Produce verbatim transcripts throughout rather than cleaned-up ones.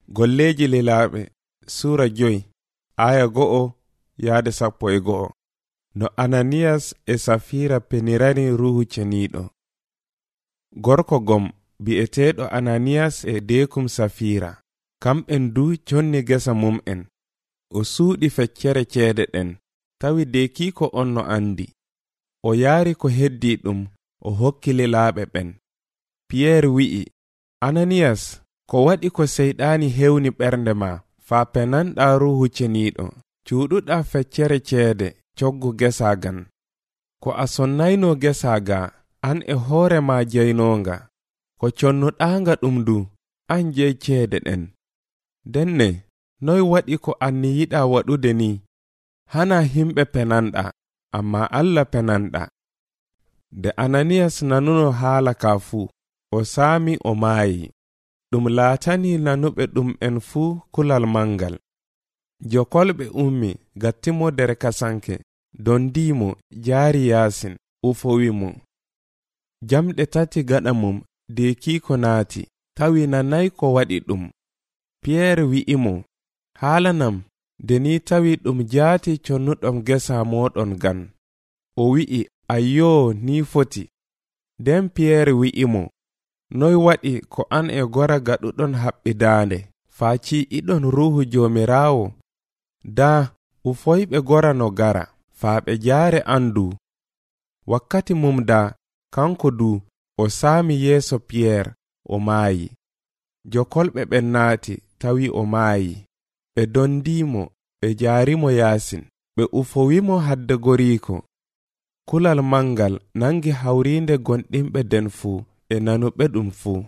Golleji lilaaɓe Sura joyi aya go'o yaade sappo e go'o. No Ananias e Safira penirani ruhu ceniiɗo. Gorko gom bi'eteeɗo Ananias e deekum Safira, kamɓen du conni gesa mum'en. O suuɗi feccere ceede ɗen, tawi deekiiko on no andi. O yaari ko heddi ɗum, o hokki lilaaɓe ɓen. Piyeer wi'i, Ananias, ko waɗi ko seyɗaani hewni ɓernde ma, faa penanɗaa ruhu ceniiɗo, cuuɗuɗaa feccere ceede coggu gesaagan. Ko a sonnayno gesaaga, an e hoore ma jeynoonga, ko connuɗaanga ɗum du, an jey ceede ɗen. Denne, noy waɗi ko anni yiɗaa waɗude ni? Hana himɓe penanɗa, amma Allah penanɗa. De Ananias nanuno haala ka fuu, o saami o maayi. Ɗum laatani nanuɓe ɗum en fuu kulal mangal. Jokolɓe ummi gattimo der kasanke, dondimo jaari yaasin, ufowimo. Jamɗe tati gaɗa mum deekiiko naati, tawi nanay ko waɗi ɗum. Piyeer wi'imo, haalanam, deni tawi ɗum jaati connuɗom gesa moɗon gan. O wi'i, ayyoo ni foti. Den Piyeer wi'imo, noy waɗi ko an e gora gaɗuɗon haɓɓidaande, faaci iɗon ruhu joomiraawo? Da, ufoyɓe gora no gara, faa ɓe jaare andu. Wakkati mum da, kanko du, o saami yeeso Piyeer, o maayi. Jokolɓe ɓen naati, tawi o maayi. Ɓe dondimo, ɓe jaarimo yaasin, ɓe ufowimo hadde goriiko. Kulal mangal nangi hawriinde gonɗinɓe den fuu, e nanuɓe ɗum fuu.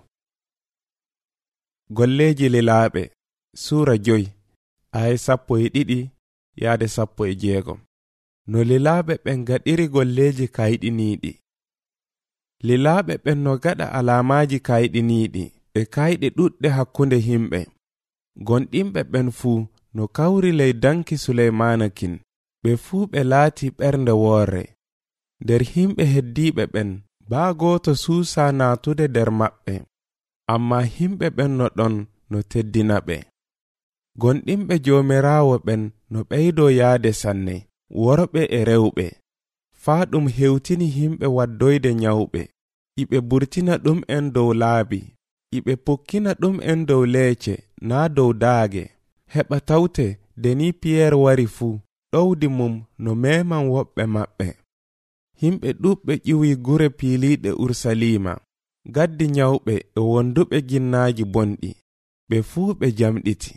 Golleji lilaaɓe Sura joyi aya sappo e ɗiɗi yaade sappo e jeegom. No lilaaɓe ɓen gaɗiri golleji kayɗiniiɗi. Lilaaɓe ɓen no gaɗa alaamaaji kayɗiniiɗi e kayɗe ɗuɗɗe hakkunde himɓe. Gonɗinɓe ɓen fuu no kawri ley danki Suleymaanakin, ɓe fuu ɓe laati ɓernde woorre. Nder himɓe heddiiɓe ɓen, baa gooto suusa naatude nder maɓɓe, amma himɓe ɓen no ɗon no teddina ɓe. Gonɗinɓe joomiraawo ɓen no ɓeydo yaade sanne, worɓe e rewɓe, faa ɗum hewtini himɓe waddoyde nyawɓe, iɓe burtina ɗum en dow laabi, iɓe pukkina ɗum en dow leece naa dow daage, heɓa tawte deni Piyeer wari fuu, ɗowdi mum no meeman woɓɓe maɓɓe. Himɓe ɗuɓɓe ƴiwi gure piiliiɗe Ursalima, gaddi nyawɓe e wonduɓe ginnaaji bonɗi, ɓe fuu ɓe jamɗiti.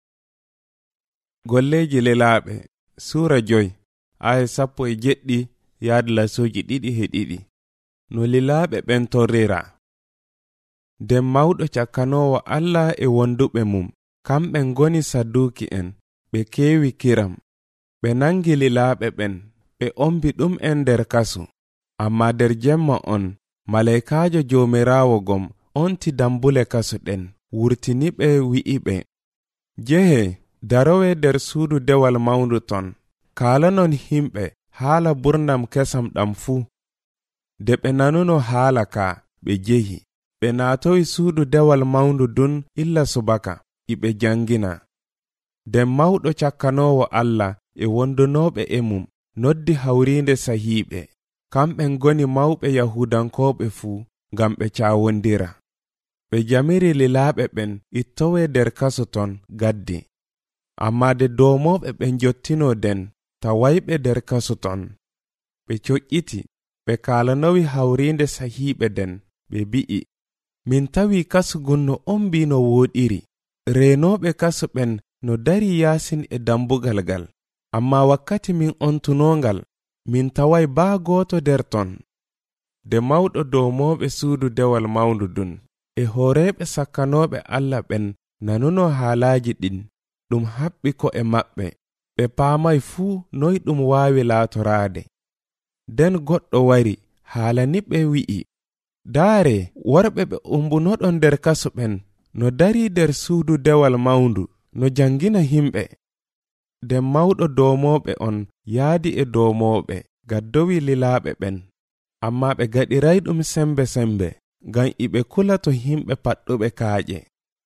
Golleji lilaaɓe Sura joyi aya sappo e jeɗɗi yaade lasuuji ɗiɗi he ɗiɗi. No lilaaɓe ɓen torrira. Nden mawɗo cakkanoowo Allah e wonduɓe mum, kamɓe ngoni Saduki en, ɓe keewi kiram. Ɓe nangi lilaaɓe ɓen, ɓe ombi ɗum en nder kasu. Amma nder jemma on, malaykaajo joomiraawo gom onti dambule kasu ɗen, wurtiniɓe wi'iɓe, jehe, darowe nder suudu dewal mawndu ton, kaalanon himɓe haala burnam kesam ɗam fuu. De ɓe nanuno haala ka, ɓe jehi. Ɓe naatoyi suudu dewal mawndu dun illa subaka, iɓe jangina. Nden mawɗo cakkanoowo Allah e wondunooɓe e mum noddi hawriinde sahiiɓe, kamɓe ngoni mawɓe Yahudankooɓe fuu, ngam ɓe caawondira. Ɓe jamiri lilaaɓe ɓen ittowe nder kasu ton gaddi. Amma de doomooɓe ɓen jottino den, tawayɓe nder kasu ton. Ɓe coƴƴiti, ɓe kaalanowi hawriinde sahiiɓe den, ɓe bi'i, min tawi kasu gun no ombi no wooɗiri. Reenooɓe kasu ɓen no dari yaasin e dambugal gal, amma wakkati min ontunongal, min taway baa gooto nder ton. De mawɗo doomooɓe suudu dewal mawndu dun, e hooreeɓe sakkanooɓe Allah ɓen nanuno haalaaji ɗin, ɗum haɓɓi ko e maɓɓe, ɓe paamay fuu noy ɗum waawi laatoraade. Den goɗɗo wari, haalani ɓe wi'i, daare, worɓe ɓe umbunoɗon nder kasu ɓen, no dari nder suudu dewal mawndu, no jangina himɓe. Nden mawɗo doomooɓe on yaadi e doomooɓe, gaddowi lilaaɓe ɓen, amma ɓe gaɗiray ɗum sembe sembe, ngam iɓe kula to himɓe paɗɗuɓe kaaƴe.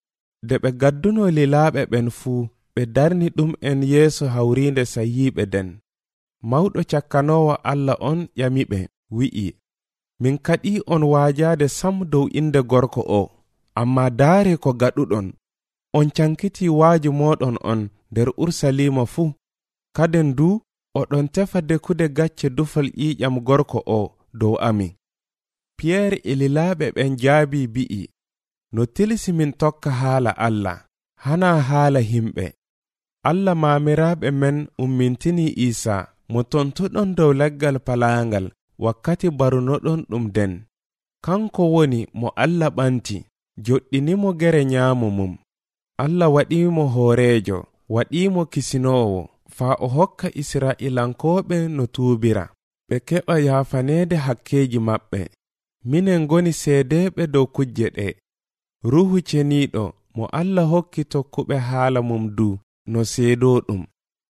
De ɓe gadduno lilaaɓe ɓen fuu, ɓe darni ɗum en yeeso hawriinde sayiiɓe den. Mawɗo cakkanoowo Allah on ƴamiɓe, wi'i, min kaɗii on waajaade sam dow inde gorko o, amma daare ko gaɗuɗon. On cankiti waaju mooɗon on nder Ursalima fuu. Kaden du oɗon tefa dekude gacce dufal ƴiiƴam gorko o dow amin. Piyeer e lilaaɓe ɓen jaabi bi'i, no tilisi min tokka haala Allah, hana haala himɓe. Allah maamiraaɓe men ummintini Isa mo tontuɗon dow leggal palaangal wakkati barunoɗon ɗum den. Kanko woni mo Allah ɓanti, joɗɗinimo gere nyaamu mum. Allah waɗimo hooreejo, waɗimo kisinoowo, faa o hokka Isra'ilankooɓe no tuubira, ɓe keɓa yaafaneede hakkeeji maɓɓe. Minen goni seedeeɓe dow kujje ɗe. Ruuhu ceniiɗo mo Allah hokki tokkuɓe haala mum du no seedoo ɗum.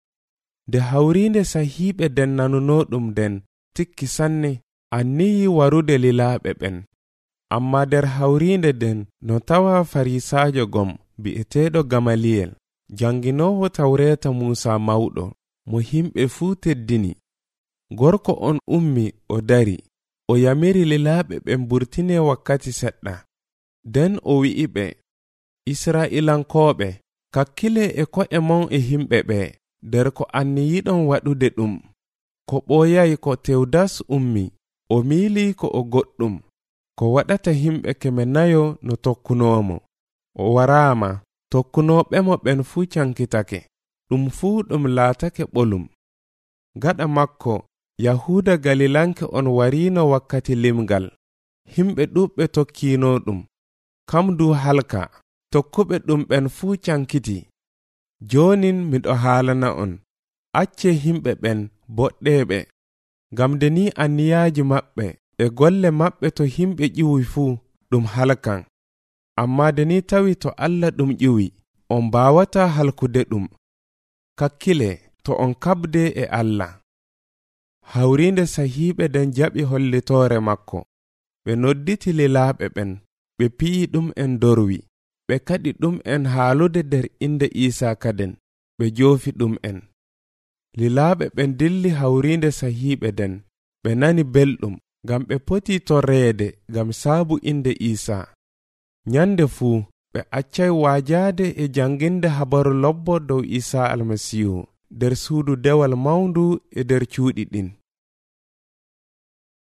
De hawriinde sahiiɓe den nanunoo ɗum den tikki sanne anniyi warude lilaaɓe ɓen. Amma nder hawriinde den no tawa farisaajo gom bi'eteeɗo Gamaliyel, janginoowo tawreeta Muusa mawɗo, mo himɓe fuu teddini. Gorko on ummi o dari, o yamiri lilaaɓe ɓen burtine wakkati seɗɗa. Den o wi'i ɓe, Isra'ilankooɓe, kakkile e ko'e mon e himɓe ɓe, nder ko anniyiɗon waɗude ɗum. Ko ɓooyay ko Tewdas ummi, o miili ko o goɗɗum, ko waɗata himɓe keme nayo no tokkunoomo. O waraama, tokkunooɓemo ɓen fuu cankitake, ɗum fuu ɗum laatake ɓolum. Gaɗa makko, Yahuuda Galilanke on wariino wakkati limgal. Himɓe ɗuɓɓe tokkiino ɗum. Kam du halka, tokkuɓe ɗum ɓen fuu cankiti. Joonin miɗo haalana on, acce himɓe ɓen boɗɗeeɓe, ngam de ni anniyaaji maɓɓe e golle maɓɓe to himɓe ƴiwi fuu ɗum halkan. Amma de ni tawi to Allah ɗum ƴiwi, on mbaawata halkude ɗum. Kakkile to on kabde e Allah. Hawriinde sahiiɓe den jaɓi hollitoore makko. Ɓe nodditi lilaaɓe ɓen, ɓe piyi ɗum en dorwi, ɓe kaɗi ɗum en haalude nder inde Isa kaden, ɓe joofi ɗum en. Lilaaɓe ɓen dilli hawriinde sahiiɓe den, ɓe nani belɗum, ngam ɓe poti torreede ngam saabu inde Isa. Nyande fuu, ɓe accay waajaade e janginde habaru lobbo dow Isa almasiihu nder suudu dewal mawndu e nder cuuɗi ɗin.